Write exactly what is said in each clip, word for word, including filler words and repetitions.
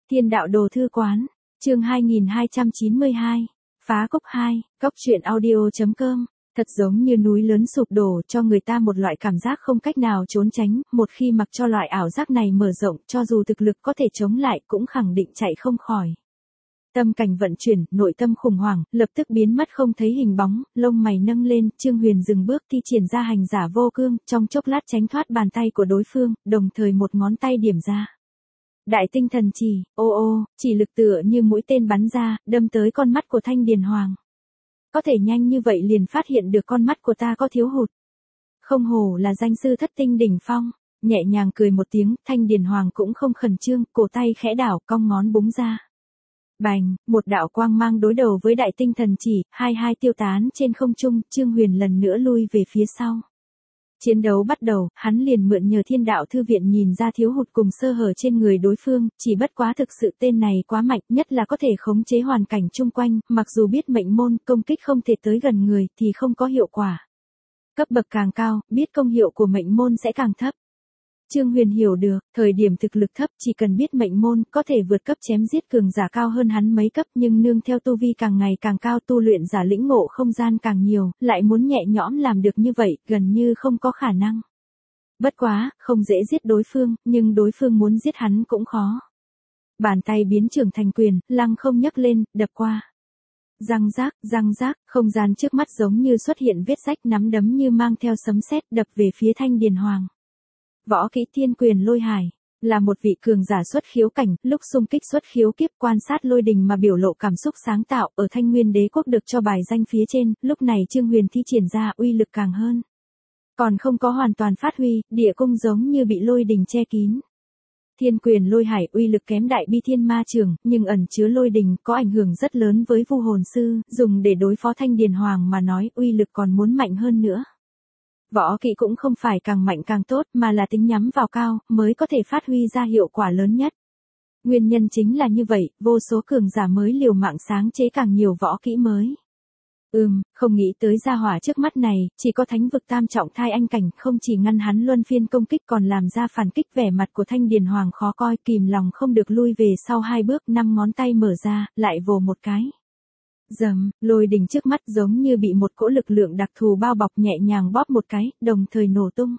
Thiên đạo đồ thư quán, chương hai nghìn hai trăm chín mươi hai, phá cốc hai, cốc truyện audio.com, thật giống như núi lớn sụp đổ cho người ta một loại cảm giác không cách nào trốn tránh, một khi mặc cho loại ảo giác này mở rộng cho dù thực lực có thể chống lại cũng khẳng định chạy không khỏi. Tâm cảnh vận chuyển, nội tâm khủng hoảng, lập tức biến mất không thấy hình bóng, lông mày nâng lên, Trương Huyền dừng bước thi triển ra hành giả vô cương, trong chốc lát tránh thoát bàn tay của đối phương, đồng thời một ngón tay điểm ra. Đại tinh thần chỉ, ô ô, chỉ lực tựa như mũi tên bắn ra, đâm tới con mắt của Thanh Điền Hoàng. Có thể nhanh như vậy liền phát hiện được con mắt của ta có thiếu hụt. Không hổ là danh sư thất tinh đỉnh phong, nhẹ nhàng cười một tiếng, Thanh Điền Hoàng cũng không khẩn trương, cổ tay khẽ đảo, cong ngón búng ra. Bành, một đạo quang mang đối đầu với đại tinh thần chỉ, hai hai tiêu tán trên không trung, Trương Huyền lần nữa lui về phía sau. Chiến đấu bắt đầu, hắn liền mượn nhờ thiên đạo thư viện nhìn ra thiếu hụt cùng sơ hở trên người đối phương, chỉ bất quá thực sự tên này quá mạnh, nhất là có thể khống chế hoàn cảnh chung quanh, mặc dù biết mệnh môn công kích không thể tới gần người thì không có hiệu quả. Cấp bậc càng cao, biết công hiệu của mệnh môn sẽ càng thấp. Trương Huyền hiểu được, thời điểm thực lực thấp chỉ cần biết mệnh môn có thể vượt cấp chém giết cường giả cao hơn hắn mấy cấp, nhưng nương theo tu vi càng ngày càng cao, tu luyện giả lĩnh ngộ không gian càng nhiều, lại muốn nhẹ nhõm làm được như vậy, gần như không có khả năng. Bất quá, không dễ giết đối phương, nhưng đối phương muốn giết hắn cũng khó. Bàn tay biến trưởng thành quyền, lăng không nhấc lên, đập qua. Răng rác, răng rác, không gian trước mắt giống như xuất hiện vết rách, nắm đấm như mang theo sấm sét đập về phía Thanh Điền Hoàng. Võ kỹ thiên quyền lôi hải, là một vị cường giả xuất khiếu cảnh, lúc xung kích xuất khiếu kiếp quan sát lôi đình mà biểu lộ cảm xúc sáng tạo, ở Thanh Nguyên Đế quốc được cho bài danh phía trên, lúc này Trương Huyền thi triển ra uy lực càng hơn. Còn không có hoàn toàn phát huy, địa cung giống như bị lôi đình che kín. Thiên quyền lôi hải uy lực kém đại bi thiên ma trường, nhưng ẩn chứa lôi đình, có ảnh hưởng rất lớn với vu hồn sư, dùng để đối phó Thanh Điền Hoàng mà nói uy lực còn muốn mạnh hơn nữa. Võ kỹ cũng không phải càng mạnh càng tốt mà là tính nhắm vào cao, mới có thể phát huy ra hiệu quả lớn nhất. Nguyên nhân chính là như vậy, vô số cường giả mới liều mạng sáng chế càng nhiều võ kỹ mới. Ừm, không nghĩ tới gia hỏa trước mắt này, chỉ có thánh vực tam trọng thai anh cảnh, không chỉ ngăn hắn luân phiên công kích còn làm ra phản kích, vẻ mặt của Thanh Điền Hoàng khó coi, kìm lòng không được lui về sau hai bước, năm ngón tay mở ra, lại vồ một cái. Dầm, lôi đình trước mắt giống như bị một cỗ lực lượng đặc thù bao bọc, nhẹ nhàng bóp một cái, đồng thời nổ tung.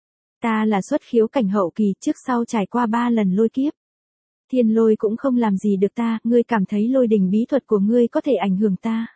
Ta là xuất khiếu cảnh hậu kỳ, trước sau trải qua ba lần lôi kiếp. Thiên lôi cũng không làm gì được ta, ngươi cảm thấy lôi đình bí thuật của ngươi có thể ảnh hưởng ta.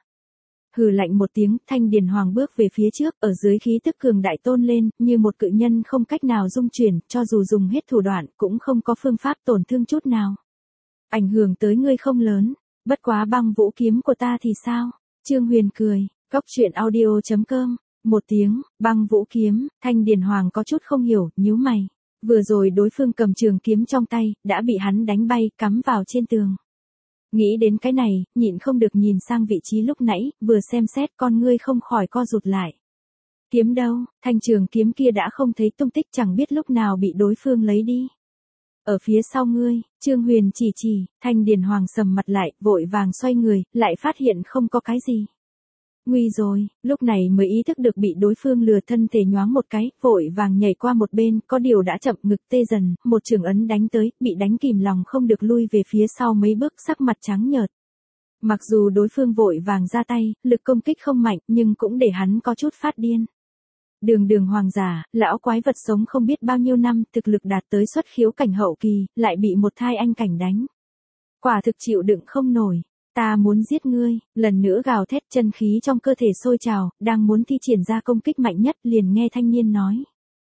Hừ lạnh một tiếng, Thanh Điền Hoàng bước về phía trước, ở dưới khí tức cường đại tôn lên, như một cự nhân không cách nào dung chuyển, cho dù dùng hết thủ đoạn, cũng không có phương pháp tổn thương chút nào. Ảnh hưởng tới ngươi không lớn. Bất quá băng vũ kiếm của ta thì sao? Trương Huyền cười, cốc truyện audio.com, một tiếng, băng vũ kiếm, Thanh Điền Hoàng có chút không hiểu, nhíu mày. Vừa rồi đối phương cầm trường kiếm trong tay, đã bị hắn đánh bay, cắm vào trên tường. Nghĩ đến cái này, nhịn không được nhìn sang vị trí lúc nãy, vừa xem xét con ngươi không khỏi co rụt lại. Kiếm đâu, thanh trường kiếm kia đã không thấy tung tích, chẳng biết lúc nào bị đối phương lấy đi. Ở phía sau ngươi, Trương Huyền chỉ chỉ, Thanh Điền Hoàng sầm mặt lại, vội vàng xoay người, lại phát hiện không có cái gì. Nguy rồi, lúc này mới ý thức được bị đối phương lừa, thân thể nhoáng một cái, vội vàng nhảy qua một bên, có điều đã chậm, ngực tê dần, một trường ấn đánh tới, bị đánh kìm lòng không được lui về phía sau mấy bước, sắc mặt trắng nhợt. Mặc dù đối phương vội vàng ra tay, lực công kích không mạnh, nhưng cũng để hắn có chút phát điên. Đường đường hoàng giả, lão quái vật sống không biết bao nhiêu năm, thực lực đạt tới xuất khiếu cảnh hậu kỳ, lại bị một thai anh cảnh đánh. Quả thực chịu đựng không nổi, ta muốn giết ngươi, lần nữa gào thét, chân khí trong cơ thể sôi trào, đang muốn thi triển ra công kích mạnh nhất, liền nghe thanh niên nói.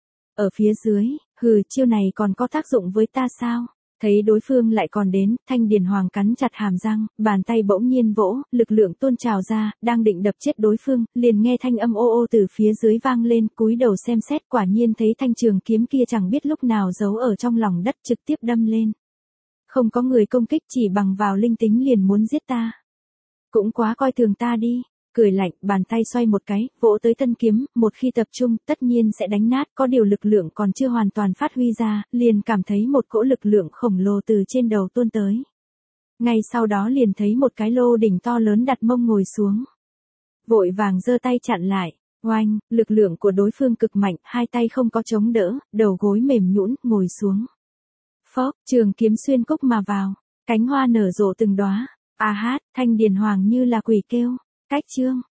Ở phía dưới, hừ, chiêu này còn có tác dụng với ta sao? Thấy đối phương lại còn đến, Thanh Điền Hoàng cắn chặt hàm răng, bàn tay bỗng nhiên vỗ, lực lượng tuôn trào ra, đang định đập chết đối phương, liền nghe thanh âm ô ô từ phía dưới vang lên, cúi đầu xem xét, quả nhiên thấy thanh trường kiếm kia chẳng biết lúc nào giấu ở trong lòng đất, trực tiếp đâm lên. Không có người công kích, chỉ bằng vào linh tính liền muốn giết ta. Cũng quá coi thường ta đi. Cười lạnh, bàn tay xoay một cái, vỗ tới thân kiếm, một khi tập trung, tất nhiên sẽ đánh nát, có điều lực lượng còn chưa hoàn toàn phát huy ra, liền cảm thấy một cỗ lực lượng khổng lồ từ trên đầu tuôn tới. Ngay sau đó liền thấy một cái lô đỉnh to lớn đặt mông ngồi xuống. Vội vàng giơ tay chặn lại, oanh, lực lượng của đối phương cực mạnh, hai tay không có chống đỡ, đầu gối mềm nhũn, ngồi xuống. Phốc, trường kiếm xuyên cúc mà vào. Cánh hoa nở rộ từng đóa. A hát, thanh điền hoàng như là quỷ kêu. Cách chương.